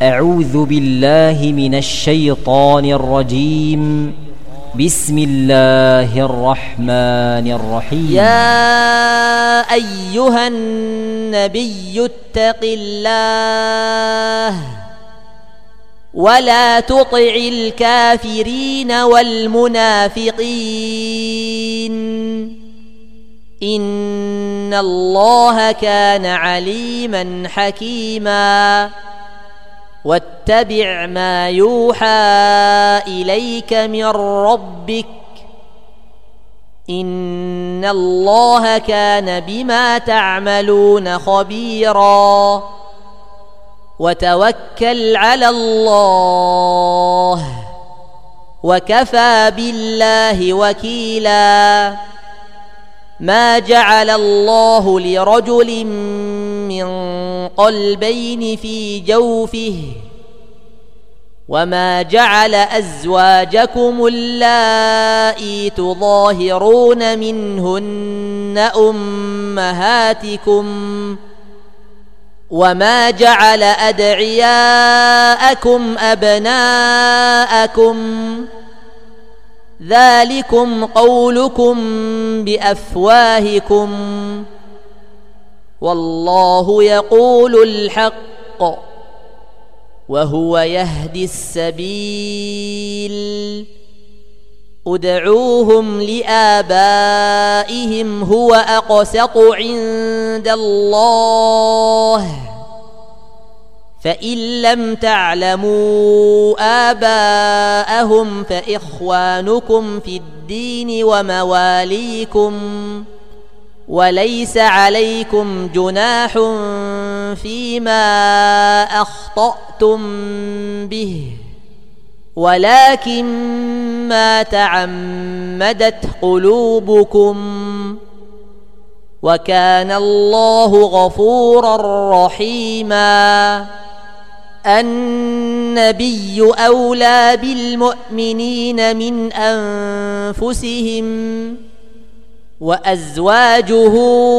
أعوذ بالله من الشيطان الرجيم. بسم الله الرحمن الرحيم. يا أيها النبي اتق الله ولا تطع الكافرين والمنافقين إن الله كان عليما حكيما واتبع ما يوحى إليك من ربك إن الله كان بما تعملون خبيرا وتوكل على الله وكفى بالله وكيلا ما جعل الله لرجل من قلبين في جوفه وما جعل أزواجكم اللائي تظاهرون منهن أمهاتكم وما جعل أدعياءكم أبناءكم ذلكم قولكم بأفواهكم والله يقول الحق وهو يهدي السبيل ادعوهم لآبائهم هو أقسط عند الله فإن لم تعلموا آباءهم فإخوانكم في الدين ومواليكم وليس عليكم جناح فيما أخطأتم به ولكن ما تعمدت قلوبكم وكان الله غفورا رحيما النبي أولى بالمؤمنين من أنفسهم وأزواجه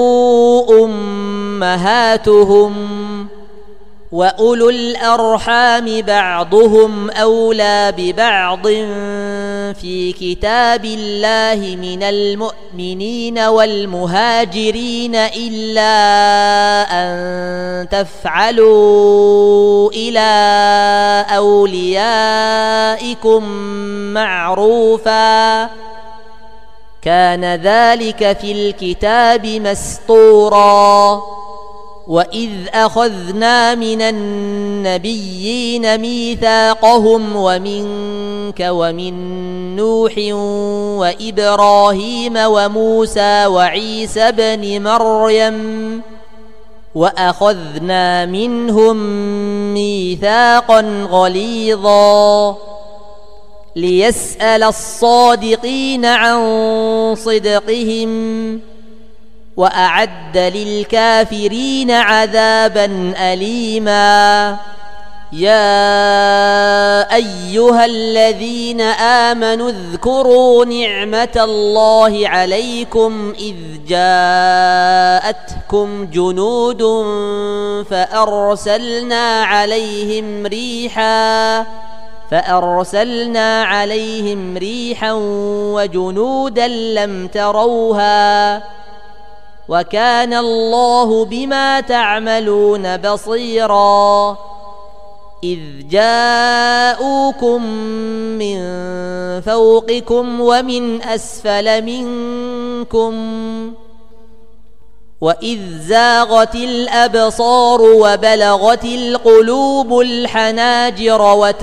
أمهاتهم وأولو الأرحام بعضهم أولى ببعض في كتاب الله من المؤمنين والمهاجرين إلا أن تفعلوا إلى أوليائكم معروفا كان ذلك في الكتاب مسطورا وإذ أخذنا من النبيين ميثاقهم ومنك ومن نوح وإبراهيم وموسى وعيسى بن مريم وأخذنا منهم ميثاقا غليظا ليسأل الصادقين عن صدقهم وأعد للكافرين عذابا أليما يا أيها الذين آمنوا اذكروا نعمة الله عليكم إذ جاءتكم جنود فأرسلنا عليهم ريحا وجنودا لم تروها وكان الله بما تعملون بصيرا إذ جاءوكم من فوقكم ومن أسفل منكم وإذ زاغت الأبصار وبلغت القلوب الحناجر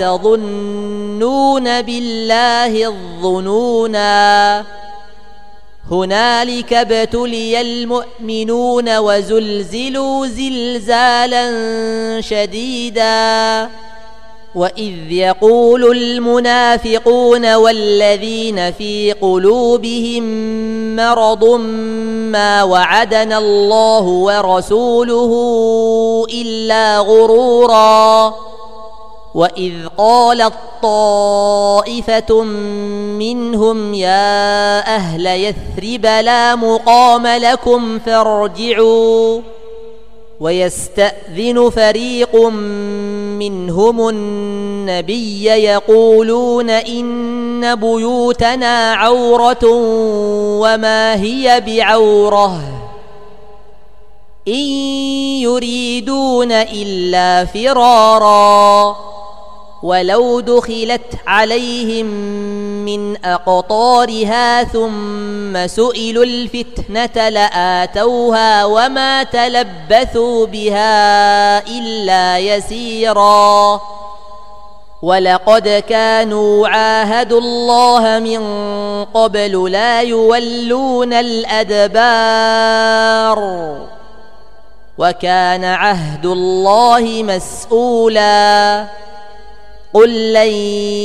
وتظنون بالله الظنونا هنالك ابتلي المؤمنون وزلزلوا زلزالا شديدا وإذ يقول المنافقون والذين في قلوبهم مرض ما وعدنا الله ورسوله إلا غرورا وإذ قالت طائفة منهم يا أهل يثرب لا مقام لكم فارجعوا ويستأذن فريق منهم النبي يقولون إن بيوتنا عورة وما هي بعورة إن يريدون إلا فرارا ولو دخلت عليهم من أقطارها ثم سئلوا الفتنة لآتوها وما تلبثوا بها إلا يسيرا ولقد كانوا عاهدوا الله من قبل لا يولون الأدبار وكان عهد الله مسؤولا قل لن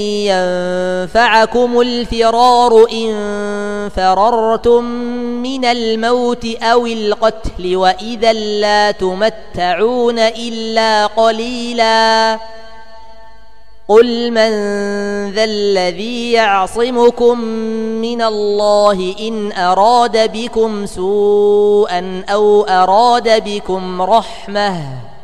ينفعكم الفرار إن فررتم من الموت أو القتل وإذا لا تمتعون إلا قليلا قل من ذا الذي يعصمكم من الله إن أراد بكم سوءا أو أراد بكم رحمة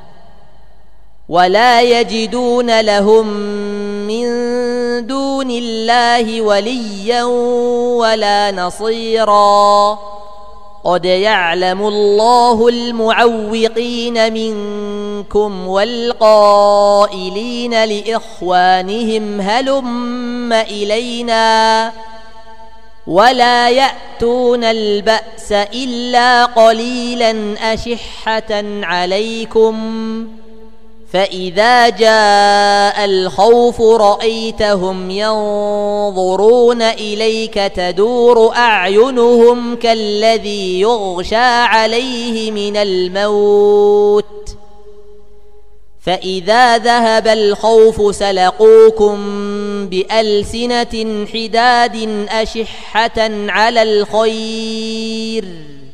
ولا يجدون لهم من دون الله وليا ولا نصيرا قد يعلم الله المعوقين منكم والقائلين لإخوانهم هلم إلينا ولا يأتون البأس إلا قليلا أشحة عليكم فإذا جاء الخوف رأيتهم ينظرون إليك تدور أعينهم كالذي يغشى عليه من الموت فإذا ذهب الخوف سلقوكم بألسنة حداد أشحة على الخير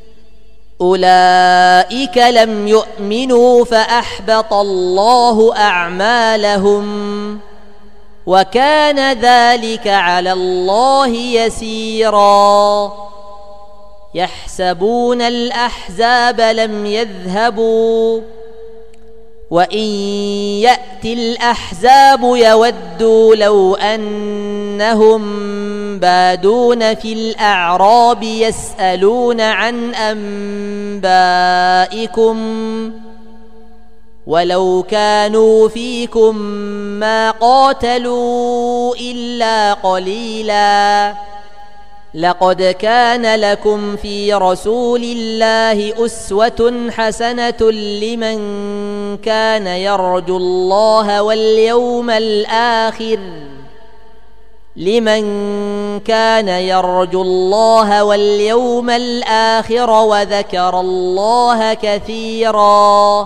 أولئك لم يؤمنوا فأحبط الله أعمالهم وكان ذلك على الله يسيرا يحسبون الأحزاب لم يذهبوا وإن يأتي الأحزاب يودوا لو أنهم بادون في الأعراب يسألون عن أنبائكم ولو كانوا فيكم ما قاتلوا إلا قليلا لقد كان لكم في رسول الله أسوة حسنة لمن كان يرجو الله واليوم الآخر وذكر الله كثيرا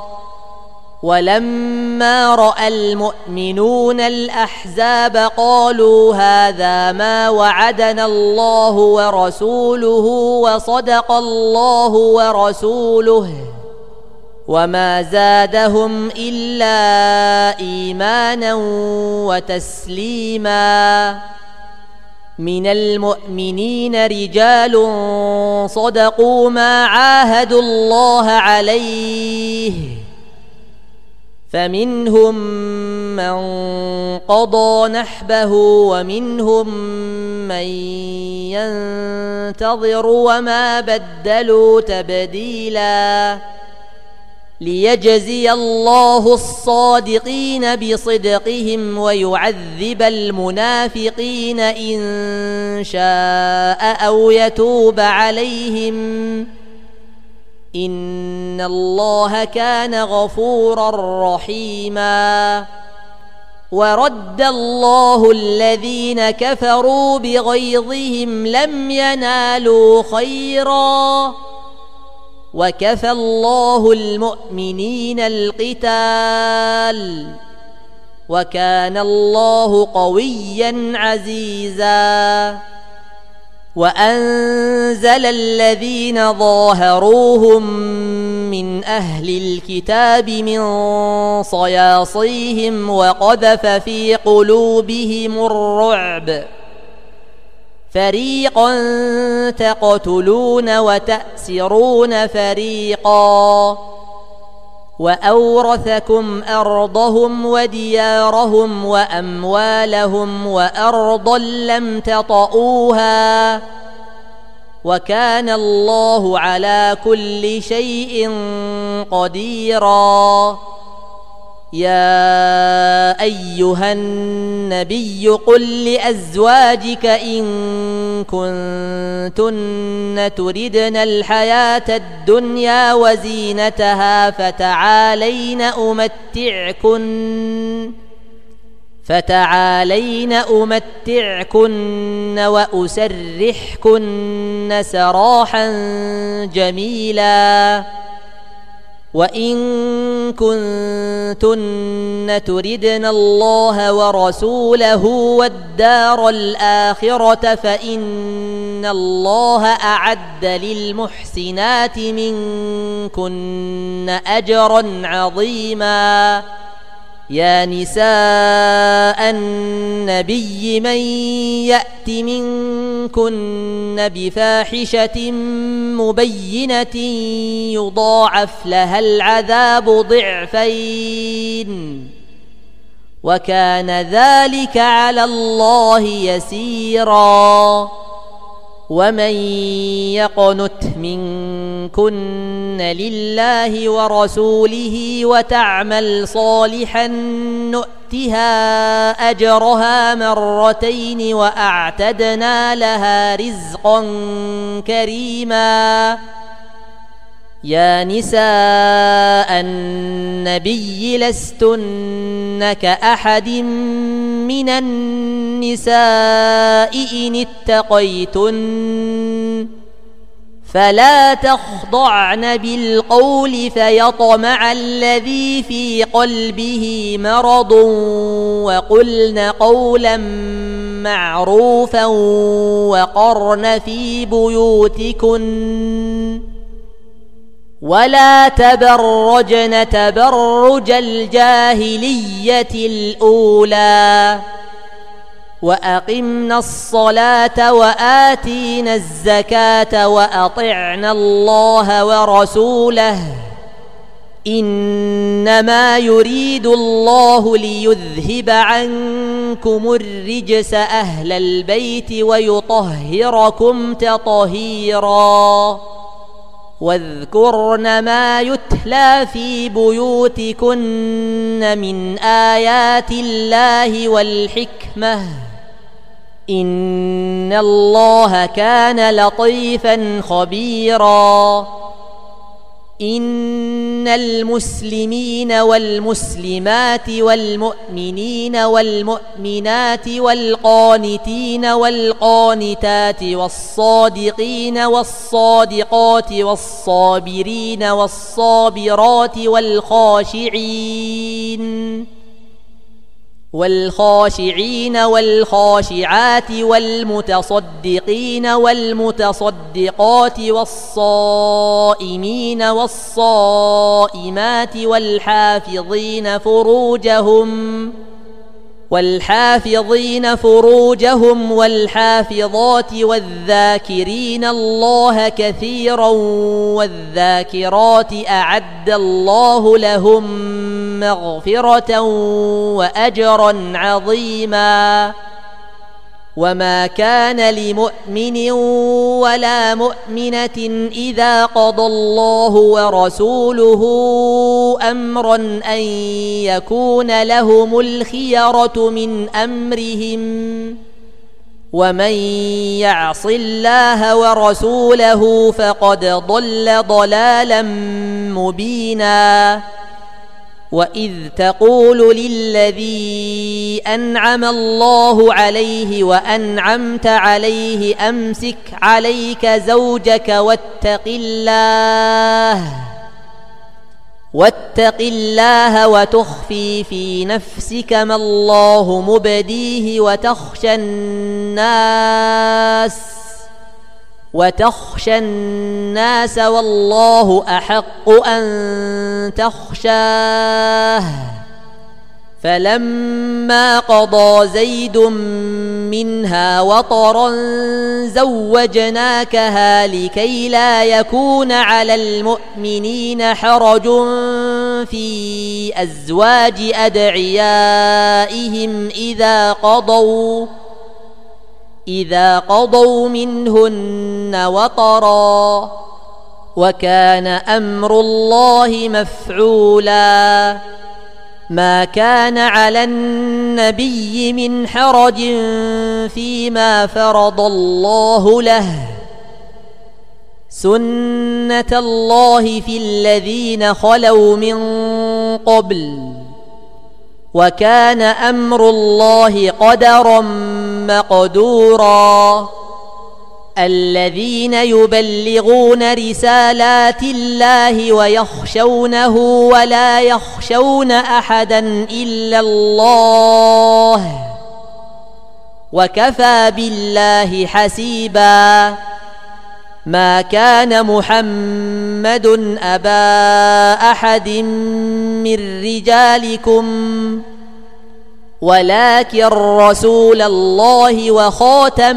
ولما رأى المؤمنون الأحزاب قالوا هذا ما وعدنا الله ورسوله وصدق الله ورسوله وما زادهم إلا إيمانا وتسليما من المؤمنين رجال صدقوا ما عاهدوا الله عليه فمنهم من قضى نحبه ومنهم من ينتظر وما بدلوا تبديلا ليجزي الله الصادقين بصدقهم ويعذب المنافقين إن شاء أو يتوب عليهم إن الله كان غفورا رحيما ورد الله الذين كفروا بغيظهم لم ينالوا خيرا وكفى الله المؤمنين القتال وكان الله قويا عزيزا وأنزل الذين ظاهروهم من أهل الكتاب من صياصيهم وقذف في قلوبهم الرعب فريقا تقتلون وتأسرون فريقا وأورثكم أرضهم وديارهم وأموالهم وأرضا لم تطئوها وكان الله على كل شيء قديرا. يا أيها النبي قل لأزواجك إن كنتن تردن الحياة الدنيا وزينتها فتعالين أمتعكن وأسرحكن سراحا جميلا. وإن كنتن تردن الله ورسوله والدار الآخرة فإن الله أعد للمحسنات منكن أجرا عظيما. يا نساء النبي من يأت منكن بفاحشة مبينة يضاعف لها العذاب ضعفين وكان ذلك على الله يسيرا. ومن يقنت منكن لله ورسوله وتعمل صالحا نؤتها أجرها مرتين وأعتدنا لها رزقا كريما. يا نساء النبي لستن كأحد من النساء إن اتقيتن فلا تخضعن بالقول فيطمع الذي في قلبه مرض وقلن قولا معروفا وقرن في بيوتكن ولا تبرجن تبرج الجاهلية الأولى وأقمنا الصلاة وآتينا الزكاة وأطعنا الله ورسوله إنما يريد الله ليذهب عنكم الرجس أهل البيت ويطهركم تطهيرا. واذكرن ما يتلى في بيوتكن من آيات الله والحكمة إن الله كان لطيفا خبيرا. إن المسلمين والمسلمات والمؤمنين والمؤمنات والقانتين والقانتات والصادقين والصادقات والصابرين والصابرات والخاشعين والخاشعات والمتصدقين والمتصدقات والصائمين والصائمات والحافظين فروجهم والحافظات والذاكرين الله كثيرا والذاكرات أعد الله لهم مغفرة وأجرا عظيما. وما كان لمؤمن ولا مؤمنة إذا قضى الله ورسوله أمرا أن يكون لهم الخيرة من أمرهم ومن يعص الله ورسوله فقد ضل ضلالا مبينا. وإذ تقول للذي أنعم الله عليه وأنعمت عليه أمسك عليك زوجك واتق الله وتخفي في نفسك ما الله مبديه وتخشى الناس والله أحق أن تخشاه. فلما قضى زيد منها وطرا زوجناكها لكي لا يكون على المؤمنين حرج في أزواج أدعيائهم إذا قضوا منهن وطرا وكان أمر الله مفعولا ما كان على النبي من حرج فيما فرض الله له سنة الله في الذين خلوا من قبل وكان أمر الله قدرا مقدورا الذين يبلغون رسالات الله ويخشونه ولا يخشون أحدا إلا الله وكفى بالله حسيبا ما كان محمد أبا أحد من رجالكم ولكن رسول الله وخاتم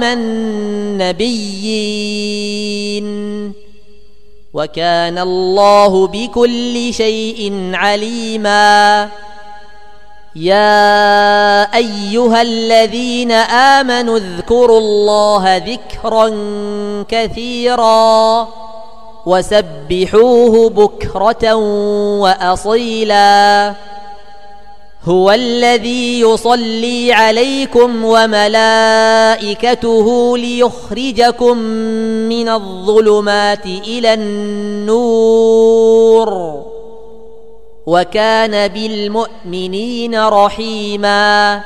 النبيين وكان الله بكل شيء عليما يا أيها الذين آمنوا اذكروا الله ذكرا كثيرا وسبحوه بكرة وأصيلا هو الذي يصلي عليكم وملائكته ليخرجكم من الظلمات إلى النور وكان بالمؤمنين رحيما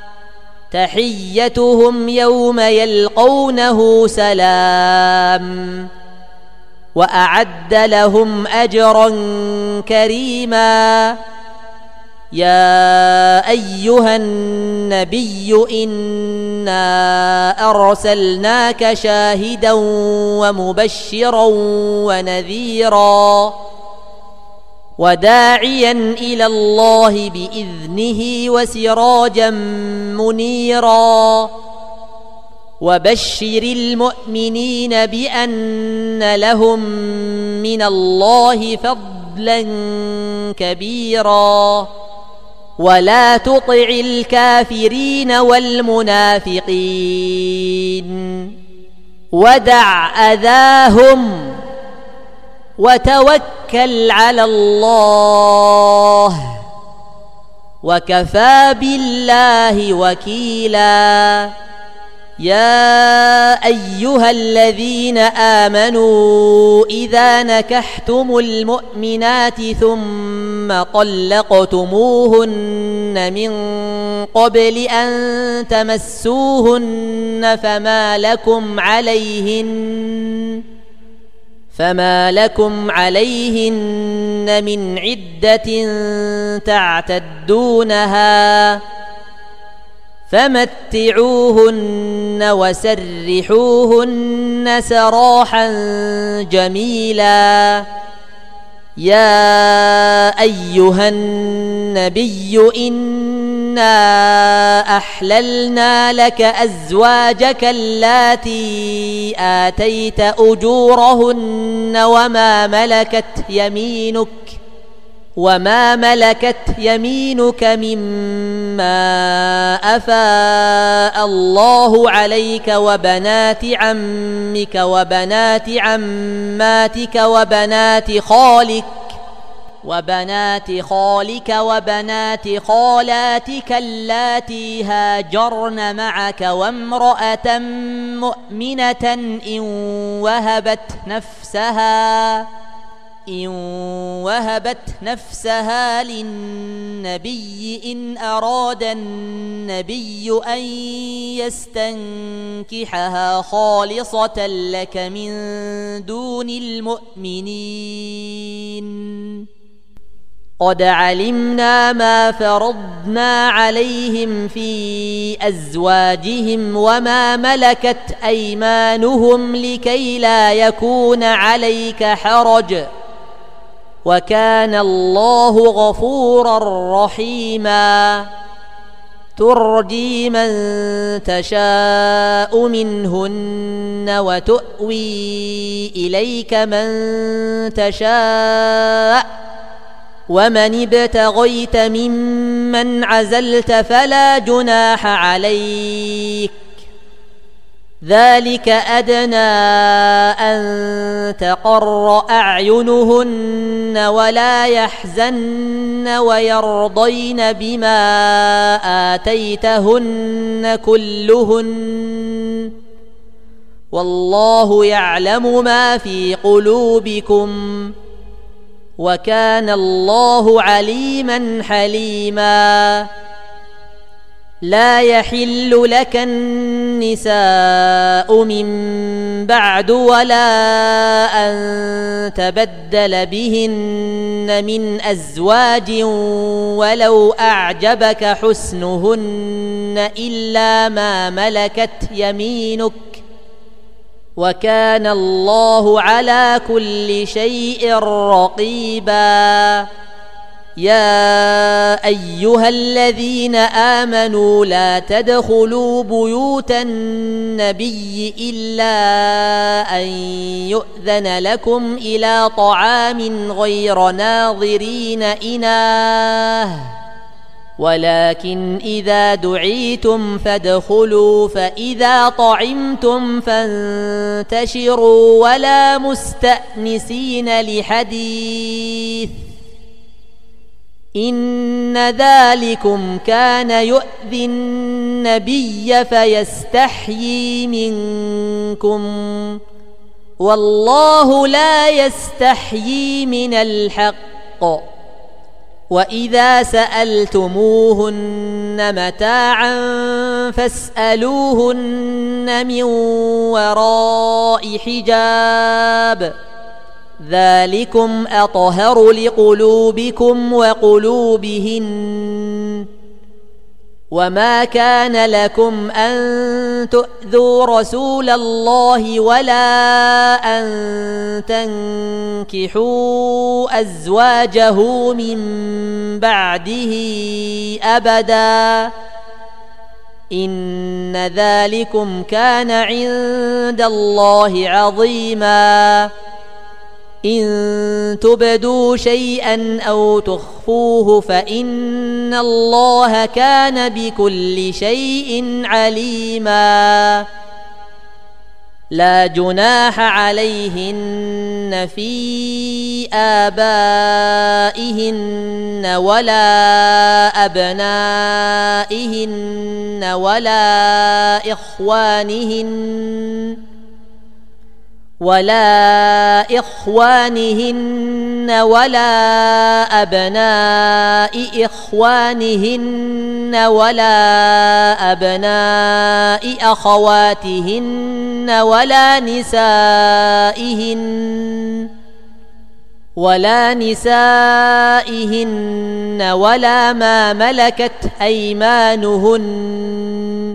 تحيتهم يوم يلقونه سلام وأعد لهم أجرا كريما يا أيها النبي إنا أرسلناك شاهدا ومبشرا ونذيرا وداعيا إلى الله بإذنه وسراجا منيرا وبشر المؤمنين بأن لهم من الله فضلا كبيرا ولا تطع الكافرين والمنافقين ودع أذاهم وتوكل على الله وكفى بالله وكيلا يا أيها الذين آمنوا إذا نكحتم المؤمنات ثم طلقتموهن من قبل أن تمسوهن فما لكم عليهن من عدة تعتدونها فمتعوهن وسرحوهن سراحا جميلا يا أيها النبي إنا أحللنا لك أزواجك اللاتي آتيت أجورهن وما ملكت يمينك مما أفاء الله عليك وبنات عمك وبنات عماتك وبنات خالك وبنات خالاتك اللاتي هاجرن معك وامرأة مؤمنة إن وهبت نفسها للنبي إن أراد النبي أن يستنكحها خالصة لك من دون المؤمنين قد علمنا ما فرضنا عليهم في أزواجهم وما ملكت أيمانهم لكي لا يكون عليك حرج وكان الله غفورا رحيما ترجي من تشاء منهن وتؤوي إليك من تشاء ومن ابتغيت ممن عزلت فلا جناح عليك ذلك أدنى أن تقر أعينهن ولا يحزن ويرضين بما آتيتهن كلهن والله يعلم ما في قلوبكم وكان الله عليما حليما لا يحل لك النساء من بعد ولا أن تبدل بهن من أزواج ولو أعجبك حسنهن إلا ما ملكت يمينك وكان الله على كل شيء رقيبا يا أيها الذين آمنوا لا تدخلوا بيوت النبي إلا أن يؤذن لكم إلى طعام غير ناظرين إناه ولكن إذا دعيتم فادخلوا فإذا طعمتم فانتشروا ولا مستأنسين لحديث إن ذلكم كان يؤذي النبي فيستحيي منكم والله لا يستحيي من الحق وإذا سألتموهن متاعا فاسألوهن من وراء حجاب ذلكم أطهر لقلوبكم وقلوبهن وما كان لكم أن تؤذوا رسول الله ولا أن تنكحوا أزواجه من بعده أبدا إن ذلكم كان عند الله عظيما إن تبدوا شيئا أو تخفوه فإن الله كان بكل شيء عليما لا جناح عليهن في آبائهن ولا أبنائهن ولا إخوانهن ولا أبناء إخوانهن ولا أبناء أخواتهن ولا نسائهن ولا ما ملكت أيمانهن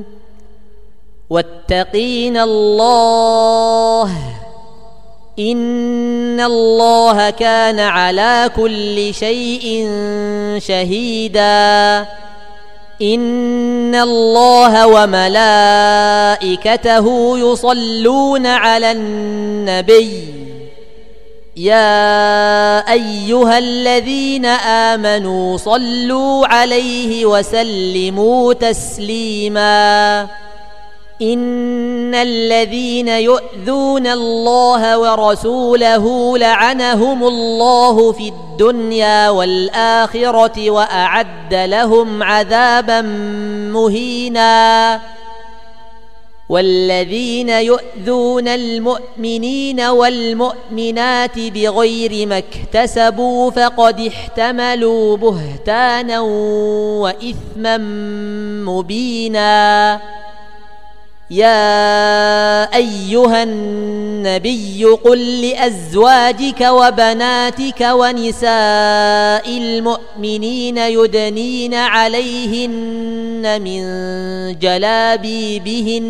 واتقين الله إن الله كان على كل شيء شهيدا إن الله وملائكته يصلون على النبي يا أيها الذين آمنوا صلوا عليه وسلموا تسليما إن الذين يؤذون الله ورسوله لعنهم الله في الدنيا والآخرة وأعد لهم عذابا مهينا والذين يؤذون المؤمنين والمؤمنات بغير ما اكتسبوا فقد احتملوا بهتانا وإثما مبينا يا أيها النبي قل لأزواجك وبناتك ونساء المؤمنين يدنين عليهن من جلابيبهن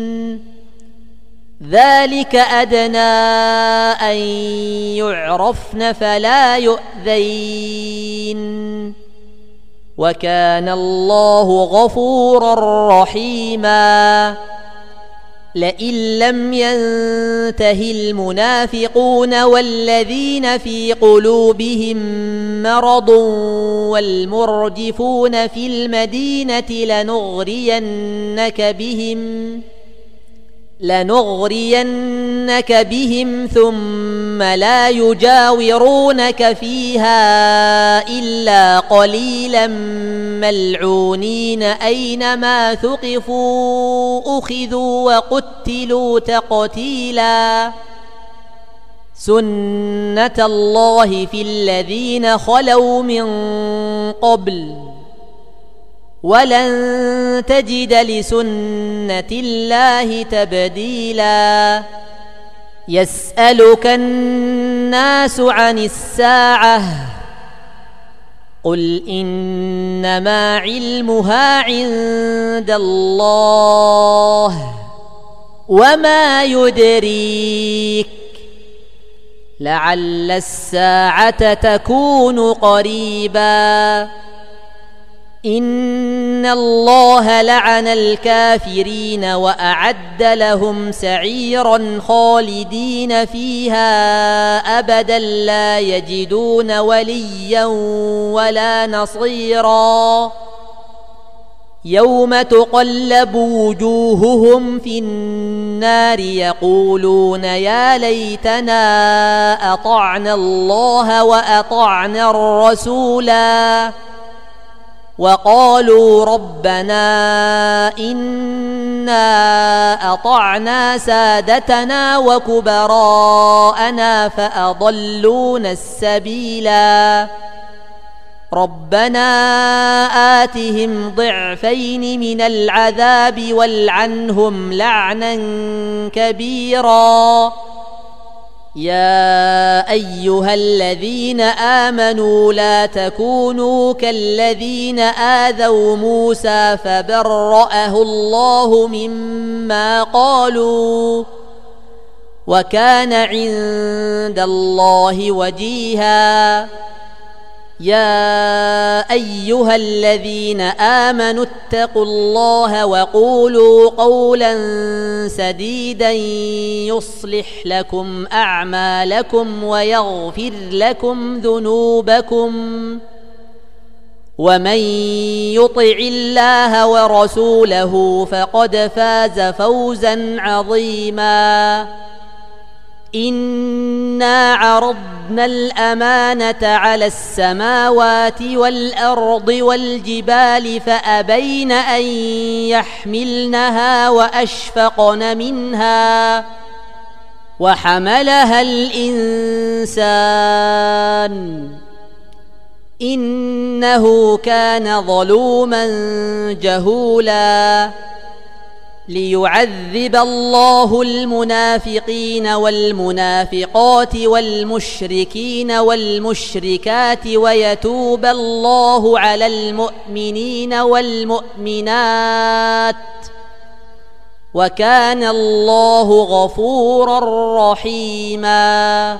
ذلك أدنى أن يعرفن فلا يؤذين وكان الله غفورا رحيما لئن لم ينته المنافقون والذين في قلوبهم مرض والمرجفون في المدينة لنغرينك بهم ثم لا يجاورونك فيها إلا قليلا ملعونين أينما ثقفوا أخذوا وقتلوا تقتيلا سنة الله في الذين خلوا من قبل ولن تجد لسنة الله تبديلا يسألك الناس عن الساعة قل إنما علمها عند الله وما يدريك لعل الساعة تكون قريبا إن الله لعن الكافرين وأعد لهم سعيرا خالدين فيها أبدا لا يجدون وليا ولا نصيرا يوم تقلب وجوههم في النار يقولون يا ليتنا أطعنا الله وأطعنا الرسولا وقالوا ربنا إنا أطعنا سادتنا وكبراءنا فأضلونا السبيلا ربنا آتهم ضعفين من العذاب والعنهم لعنا كبيرا يا أيها الذين آمنوا لا تكونوا كالذين آذوا موسى فبرأه الله مما قالوا وكان عند الله وجيها يا أيها الذين آمنوا اتقوا الله وقولوا قولا سديدا يصلح لكم أعمالكم ويغفر لكم ذنوبكم ومن يطع الله ورسوله فقد فاز فوزا عظيما إنا عرضنا الأمانة على السماوات والأرض والجبال فأبين أن يحملنها وأشفقن منها وحملها الإنسان إنه كان ظلوما جهولا ليعذب الله المنافقين والمنافقات والمشركين والمشركات ويتوب الله على المؤمنين والمؤمنات وكان الله غفورا رحيما